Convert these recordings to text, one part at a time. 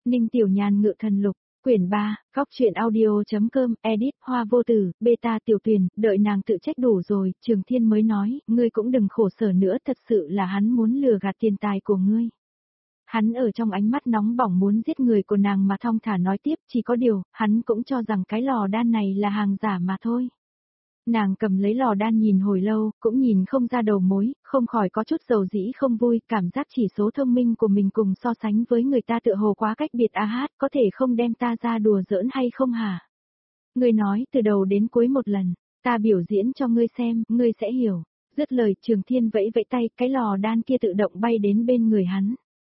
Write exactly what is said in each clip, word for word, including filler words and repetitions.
Ninh Tiểu Nhàn ngự thần lục, quyển ba, góc truyện audio.com, edit, hoa vô tử, beta tiểu tuyển, đợi nàng tự trách đủ rồi, Trường Thiên mới nói, ngươi cũng đừng khổ sở nữa, thật sự là hắn muốn lừa gạt tiền tài của ngươi. Hắn ở trong ánh mắt nóng bỏng muốn giết người của nàng mà thong thả nói tiếp, chỉ có điều, hắn cũng cho rằng cái lò đan này là hàng giả mà thôi. Nàng cầm lấy lò đan nhìn hồi lâu, cũng nhìn không ra đầu mối, không khỏi có chút dầu dĩ không vui, cảm giác chỉ số thông minh của mình cùng so sánh với người ta tựa hồ quá cách biệt. A hát, có thể không đem ta ra đùa giỡn hay không hả? Ngươi nói từ đầu đến cuối một lần, ta biểu diễn cho ngươi xem, ngươi sẽ hiểu. Dứt lời, Trường Thiên vẫy vẫy tay, cái lò đan kia tự động bay đến bên người hắn.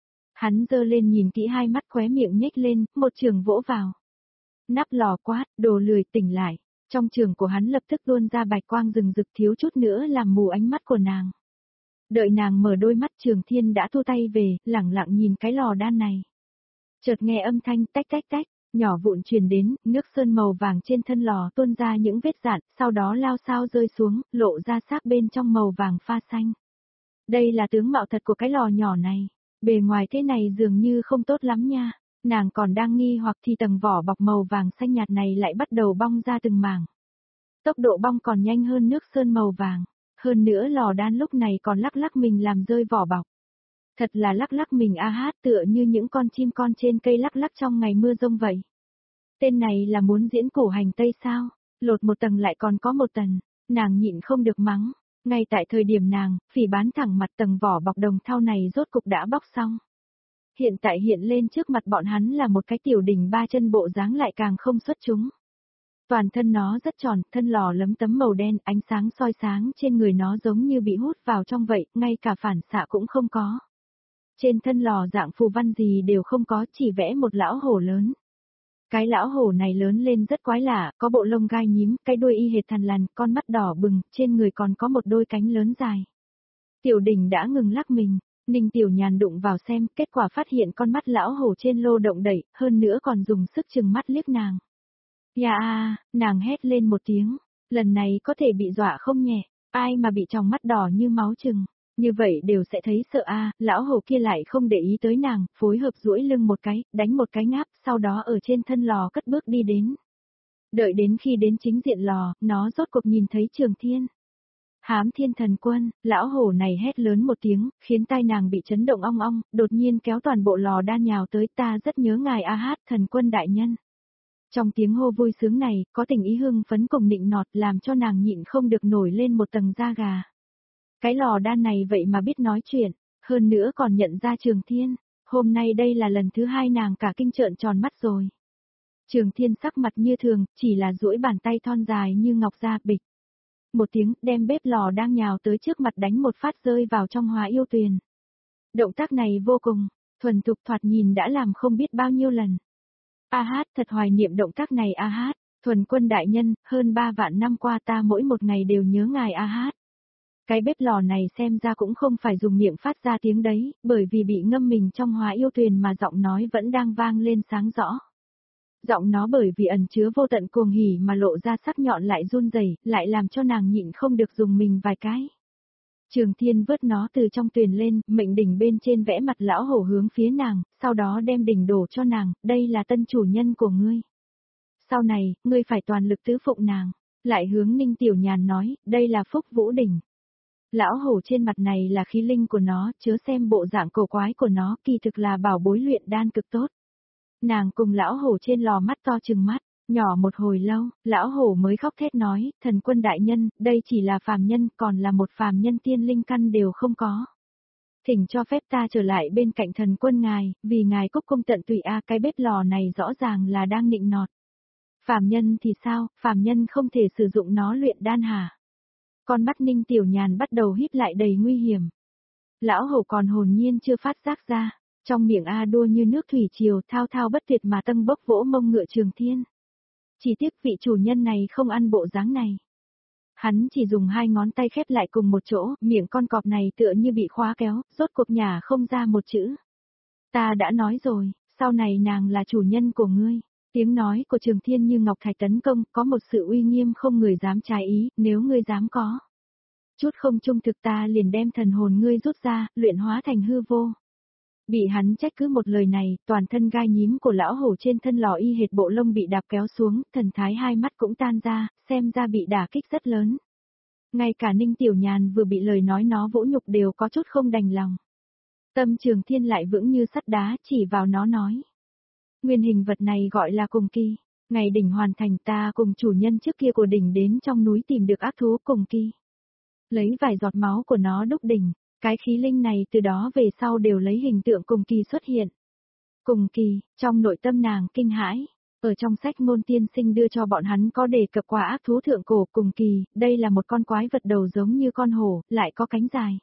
Hắn giơ lên nhìn kỹ, hai mắt khóe miệng nhếch lên, một trường vỗ vào. Nắp lò quát, đồ lười, tỉnh lại. Trong trường của hắn lập tức tuôn ra bạch quang rừng rực, thiếu chút nữa làm mù ánh mắt của nàng. Đợi nàng mở đôi mắt, Trường Thiên đã thu tay về, lẳng lặng nhìn cái lò đan này. Chợt nghe âm thanh tách tách tách, nhỏ vụn truyền đến, nước sơn màu vàng trên thân lò tuôn ra những vết rạn, sau đó lao sao rơi xuống, lộ ra xác bên trong màu vàng pha xanh. Đây là tướng mạo thật của cái lò nhỏ này, bề ngoài thế này dường như không tốt lắm nha. Nàng còn đang nghi hoặc thì tầng vỏ bọc màu vàng xanh nhạt này lại bắt đầu bong ra từng mảng. Tốc độ bong còn nhanh hơn nước sơn màu vàng. Hơn nữa lò đan lúc này còn lắc lắc mình làm rơi vỏ bọc. Thật là lắc lắc mình a hát, tựa như những con chim con trên cây lắc lắc trong ngày mưa rông vậy. Tên này là muốn diễn cổ hành tây sao? Lột một tầng lại còn có một tầng. Nàng nhịn không được mắng. Ngay tại thời điểm nàng, phỉ bán thẳng mặt, tầng vỏ bọc đồng thau này rốt cục đã bóc xong. Hiện tại hiện lên trước mặt bọn hắn là một cái tiểu đỉnh ba chân, bộ dáng lại càng không xuất chúng. Toàn thân nó rất tròn, thân lò lấm tấm màu đen, ánh sáng soi sáng trên người nó giống như bị hút vào trong vậy, ngay cả phản xạ cũng không có. Trên thân lò dạng phù văn gì đều không có, chỉ vẽ một lão hổ lớn. Cái lão hổ này lớn lên rất quái lạ, có bộ lông gai nhím, cái đuôi y hệt thằn lằn, con mắt đỏ bừng, trên người còn có một đôi cánh lớn dài. Tiểu đỉnh đã ngừng lắc mình. Ninh Tiểu Nhàn đụng vào xem, kết quả phát hiện con mắt lão hổ trên lô động đẩy, hơn nữa còn dùng sức chừng mắt liếc nàng. Ya a, nàng hét lên một tiếng, lần này có thể bị dọa không nhẹ, ai mà bị tròng mắt đỏ như máu chừng, như vậy đều sẽ thấy sợ a. Lão hổ kia lại không để ý tới nàng, phối hợp duỗi lưng một cái, đánh một cái ngáp, sau đó ở trên thân lò cất bước đi đến. Đợi đến khi đến chính diện lò, nó rốt cuộc nhìn thấy Trường Thiên. Hám Thiên Thần Quân, lão hổ này hét lớn một tiếng, khiến tai nàng bị chấn động ong ong, đột nhiên kéo toàn bộ lò đan nhào tới. Ta rất nhớ ngài a hát, Thần Quân đại nhân. Trong tiếng hô vui sướng này, có tình ý hưng phấn cùng nịnh nọt, làm cho nàng nhịn không được nổi lên một tầng da gà. Cái lò đan này vậy mà biết nói chuyện, hơn nữa còn nhận ra Trường Thiên, hôm nay đây là lần thứ hai nàng cả kinh trợn tròn mắt rồi. Trường Thiên sắc mặt như thường, chỉ là duỗi bàn tay thon dài như ngọc ra, bịch. Một tiếng, đem bếp lò đang nhào tới trước mặt đánh một phát rơi vào trong Hóa Yêu Tuyền. Động tác này vô cùng thuần thục, thoạt nhìn đã làm không biết bao nhiêu lần. A hát, thật hoài niệm động tác này a hát, Thuần Quân đại nhân, hơn ba vạn năm qua ta mỗi một ngày đều nhớ ngài a hát. Cái bếp lò này xem ra cũng không phải dùng miệng phát ra tiếng đấy, bởi vì bị ngâm mình trong Hóa Yêu Tuyền mà giọng nói vẫn đang vang lên sáng rõ. Giọng nó bởi vì ẩn chứa vô tận cuồng hỉ mà lộ ra sắc nhọn lại run rẩy, lại làm cho nàng nhịn không được dùng mình vài cái. Trường Thiên vớt nó từ trong tuyền lên, mệnh đỉnh bên trên vẽ mặt lão hổ hướng phía nàng, sau đó đem đỉnh đổ cho nàng, đây là tân chủ nhân của ngươi. Sau này, ngươi phải toàn lực tứ phụng nàng. Lại hướng Ninh Tiểu Nhàn nói, đây là Phúc Vũ đỉnh. Lão hổ trên mặt này là khí linh của nó, chớ xem bộ dạng cổ quái của nó, kỳ thực là bảo bối luyện đan cực tốt. Nàng cùng lão hổ trên lò mắt to chừng mắt, nhỏ một hồi lâu, lão hổ mới khóc thét nói, Thần Quân đại nhân, đây chỉ là phàm nhân, còn là một phàm nhân tiên linh căn đều không có. Thỉnh cho phép ta trở lại bên cạnh Thần Quân ngài, vì ngài cúc cung tận tụy a. Cái bếp lò này rõ ràng là đang nịnh nọt. Phàm nhân thì sao, phàm nhân không thể sử dụng nó luyện đan hả? Con mắt Ninh Tiểu Nhàn bắt đầu híp lại đầy nguy hiểm. Lão hổ còn hồn nhiên chưa phát giác ra. Trong miệng A đua như nước thủy triều, thao thao bất tuyệt mà tâng bốc vỗ mông ngựa Trường Thiên. Chỉ tiếc vị chủ nhân này không ăn bộ dáng này. Hắn chỉ dùng hai ngón tay khép lại cùng một chỗ, miệng con cọp này tựa như bị khóa kéo, rốt cuộc nhả không ra một chữ. Ta đã nói rồi, sau này nàng là chủ nhân của ngươi. Tiếng nói của Trường Thiên như ngọc thạch tấn công, có một sự uy nghiêm không người dám trái ý, nếu ngươi dám có chút không trung thực ta liền đem thần hồn ngươi rút ra, luyện hóa thành hư vô. Bị hắn trách cứ một lời này, toàn thân gai nhím của lão hổ trên thân lò y hệt bộ lông bị đạp kéo xuống, thần thái hai mắt cũng tan ra, xem ra bị đả kích rất lớn. Ngay cả Ninh Tiểu Nhàn vừa bị lời nói nó vỗ nhục đều có chút không đành lòng. Tâm Trường Thiên lại vững như sắt đá chỉ vào nó nói. Nguyên hình vật này gọi là Cùng Kỳ. Ngày đỉnh hoàn thành ta cùng chủ nhân trước kia của đỉnh đến trong núi tìm được ác thú Cùng Kỳ. Lấy vài giọt máu của nó đúc đỉnh, cái khí linh này từ đó về sau đều lấy hình tượng Cùng Kỳ xuất hiện. Cùng Kỳ, trong nội tâm nàng kinh hãi. Ở trong sách ngôn tiên sinh đưa cho bọn hắn có đề cập qua ác thú thượng cổ Cùng Kỳ, đây là một con quái vật đầu giống như con hổ, lại có cánh dài.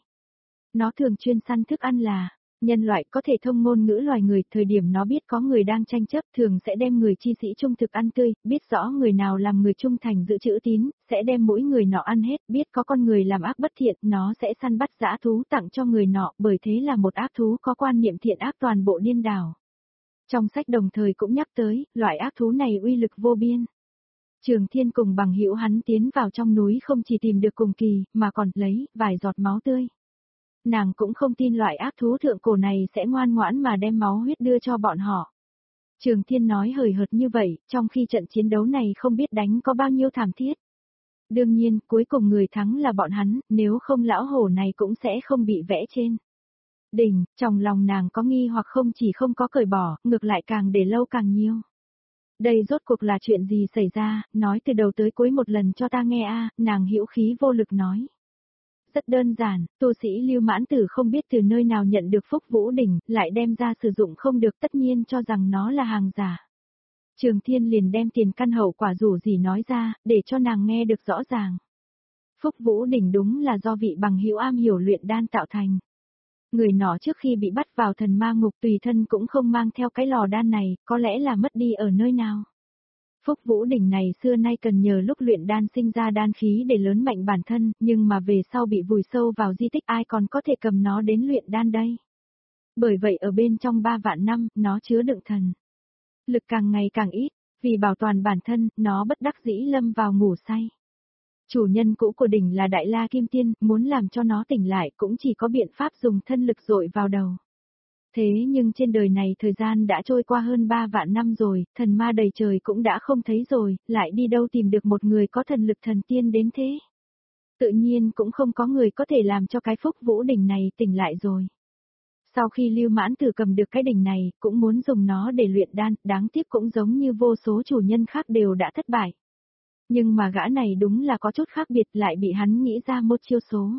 Nó thường chuyên săn thức ăn là, nhân loại có thể thông ngôn ngữ loài người, thời điểm nó biết có người đang tranh chấp thường sẽ đem người chi sĩ trung thực ăn tươi, biết rõ người nào làm người trung thành giữ chữ tín, sẽ đem mỗi người nọ ăn hết, biết có con người làm ác bất thiện, nó sẽ săn bắt dã thú tặng cho người nọ, bởi thế là một ác thú có quan niệm thiện ác toàn bộ điên đảo. Trong sách đồng thời cũng nhắc tới, loại ác thú này uy lực vô biên. Trường Thiên cùng bằng hữu hắn tiến vào trong núi không chỉ tìm được Cùng Kỳ, mà còn lấy vài giọt máu tươi. Nàng cũng không tin loại ác thú thượng cổ này sẽ ngoan ngoãn mà đem máu huyết đưa cho bọn họ. Trường Thiên nói hời hợt như vậy, trong khi trận chiến đấu này không biết đánh có bao nhiêu thảm thiết. Đương nhiên, cuối cùng người thắng là bọn hắn, nếu không lão hổ này cũng sẽ không bị vẽ trên đỉnh. Trong lòng nàng có nghi hoặc không chỉ không có cởi bỏ, ngược lại càng để lâu càng nhiều. Đây rốt cuộc là chuyện gì xảy ra, nói từ đầu tới cuối một lần cho ta nghe a. Nàng hữu khí vô lực nói. Rất đơn giản, tu sĩ Lưu Mãn Tử không biết từ nơi nào nhận được Phúc Vũ Đỉnh, lại đem ra sử dụng không được, tất nhiên cho rằng nó là hàng giả. Trường Thiên liền đem tiền căn hậu quả rủ gì nói ra, để cho nàng nghe được rõ ràng. Phúc Vũ Đỉnh đúng là do vị bằng hữu am hiểu luyện đan tạo thành. Người nọ trước khi bị bắt vào thần ma ngục tùy thân cũng không mang theo cái lò đan này, có lẽ là mất đi ở nơi nào. Phúc Vũ Đỉnh này xưa nay cần nhờ lúc luyện đan sinh ra đan khí để lớn mạnh bản thân, nhưng mà về sau bị vùi sâu vào di tích, ai còn có thể cầm nó đến luyện đan đây. Bởi vậy ở bên trong ba vạn năm, nó chứa đựng thần lực càng ngày càng ít, vì bảo toàn bản thân, nó bất đắc dĩ lâm vào ngủ say. Chủ nhân cũ của đỉnh là Đại La Kim Tiên, muốn làm cho nó tỉnh lại cũng chỉ có biện pháp dùng thân lực dội vào đầu. Thế nhưng trên đời này thời gian đã trôi qua hơn ba vạn năm rồi, thần ma đầy trời cũng đã không thấy rồi, lại đi đâu tìm được một người có thần lực thần tiên đến thế. Tự nhiên cũng không có người có thể làm cho cái Phúc Vũ Đỉnh này tỉnh lại rồi. Sau khi Lưu Mãn Tử cầm được cái đỉnh này, cũng muốn dùng nó để luyện đan, đáng tiếc cũng giống như vô số chủ nhân khác đều đã thất bại. Nhưng mà gã này đúng là có chút khác biệt, lại bị hắn nghĩ ra một chiêu số.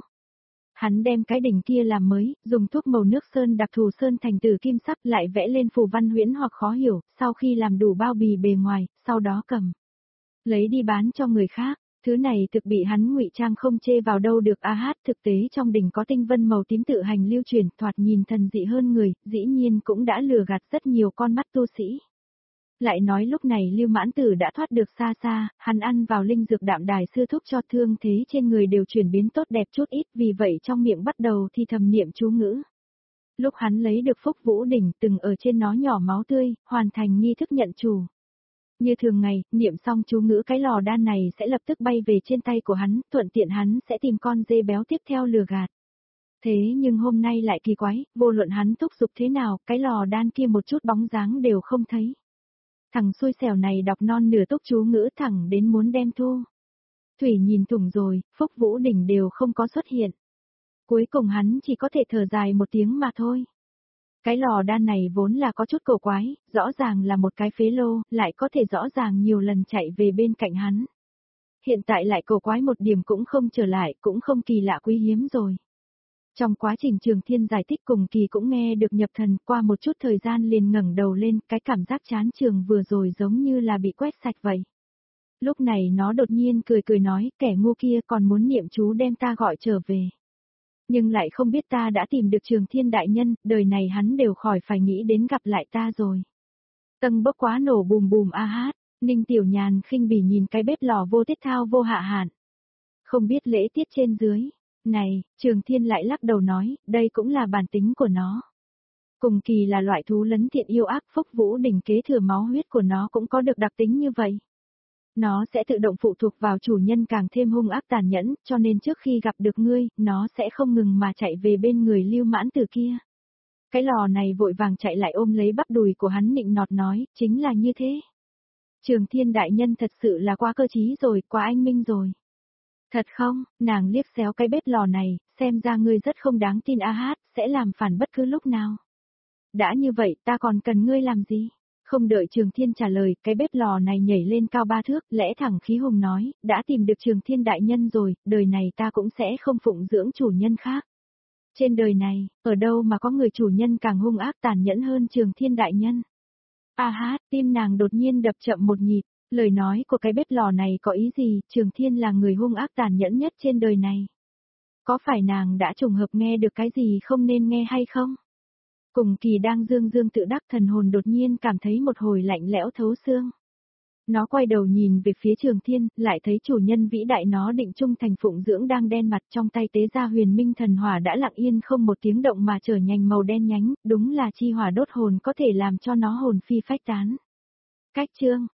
Hắn đem cái đỉnh kia làm mới, dùng thuốc màu nước sơn đặc thù sơn thành từ kim sắc, lại vẽ lên phù văn huyễn hoặc khó hiểu, sau khi làm đủ bao bì bề ngoài, sau đó cầm lấy đi bán cho người khác. Thứ này thực bị hắn ngụy trang không chê vào đâu được. A hát, thực tế trong đỉnh có tinh vân màu tím tự hành lưu truyền, thoạt nhìn thần dị hơn người, dĩ nhiên cũng đã lừa gạt rất nhiều con mắt tu sĩ. Lại nói lúc này Lưu Mãn Tử đã thoát được xa xa, hắn ăn vào linh dược đạm đài sư thúc cho thương thế trên người đều chuyển biến tốt đẹp chút ít, vì vậy trong miệng bắt đầu thì thầm niệm chú ngữ. Lúc hắn lấy được Phúc Vũ Đỉnh, từng ở trên nó nhỏ máu tươi, hoàn thành nghi thức nhận chủ. Như thường ngày, niệm xong chú ngữ, cái lò đan này sẽ lập tức bay về trên tay của hắn, thuận tiện hắn sẽ tìm con dê béo tiếp theo lừa gạt. Thế nhưng hôm nay lại kỳ quái, vô luận hắn thúc giục thế nào, cái lò đan kia một chút bóng dáng đều không thấy. Thằng xui xẻo này đọc non nửa túc chú ngữ thẳng đến muốn đem thu. Thủy nhìn thủng rồi, Phúc Vũ Đỉnh đều không có xuất hiện. Cuối cùng hắn chỉ có thể thở dài một tiếng mà thôi. Cái lò đan này vốn là có chút cổ quái, rõ ràng là một cái phế lô, lại có thể rõ ràng nhiều lần chạy về bên cạnh hắn. Hiện tại lại cổ quái một điểm cũng không trở lại, cũng không kỳ lạ quý hiếm rồi. Trong quá trình Trường Thiên giải thích Cùng Kỳ cũng nghe được nhập thần, qua một chút thời gian liền ngẩng đầu lên, cái cảm giác chán trường vừa rồi giống như là bị quét sạch vậy. Lúc này nó đột nhiên cười cười nói, kẻ ngu kia còn muốn niệm chú đem ta gọi trở về. Nhưng lại không biết ta đã tìm được Trường Thiên đại nhân, đời này hắn đều khỏi phải nghĩ đến gặp lại ta rồi. Tầng bốc quá nổ bùm bùm a hát, Ninh Tiểu Nhàn khinh bỉ nhìn cái bếp lò vô tiết thao vô hạ hạn. Không biết lễ tiết trên dưới. Này, Trường Thiên lại lắc đầu nói, đây cũng là bản tính của nó. Cùng Kỳ là loại thú lấn thiện yêu ác, Phúc Vũ Đỉnh kế thừa máu huyết của nó cũng có được đặc tính như vậy. Nó sẽ tự động phụ thuộc vào chủ nhân càng thêm hung ác tàn nhẫn, cho nên trước khi gặp được ngươi, nó sẽ không ngừng mà chạy về bên người Lưu Mãn Tử kia. Cái lò này vội vàng chạy lại ôm lấy bắp đùi của hắn nịnh nọt nói, chính là như thế. Trường Thiên đại nhân thật sự là quá cơ trí rồi, quá anh minh rồi. Thật không, nàng liếc xéo cái bếp lò này, xem ra ngươi rất không đáng tin a hát, sẽ làm phản bất cứ lúc nào. Đã như vậy ta còn cần ngươi làm gì? Không đợi Trường Thiên trả lời, cái bếp lò này nhảy lên cao ba thước, lẽ thẳng khí hùng nói, đã tìm được Trường Thiên đại nhân rồi, đời này ta cũng sẽ không phụng dưỡng chủ nhân khác. Trên đời này, ở đâu mà có người chủ nhân càng hung ác tàn nhẫn hơn Trường Thiên đại nhân? A hát, tim nàng đột nhiên đập chậm một nhịp, lời nói của cái bếp lò này có ý gì, Trường Thiên là người hung ác tàn nhẫn nhất trên đời này. Có phải nàng đã trùng hợp nghe được cái gì không nên nghe hay không? Cùng Kỳ đang dương dương tự đắc, thần hồn đột nhiên cảm thấy một hồi lạnh lẽo thấu xương. Nó quay đầu nhìn về phía Trường Thiên, lại thấy chủ nhân vĩ đại nó định trung thành phụng dưỡng đang đen mặt, trong tay tế ra huyền minh thần hỏa đã lặng yên không một tiếng động mà trở nhanh màu đen nhánh, đúng là chi hỏa đốt hồn có thể làm cho nó hồn phi phách tán. Cách chương,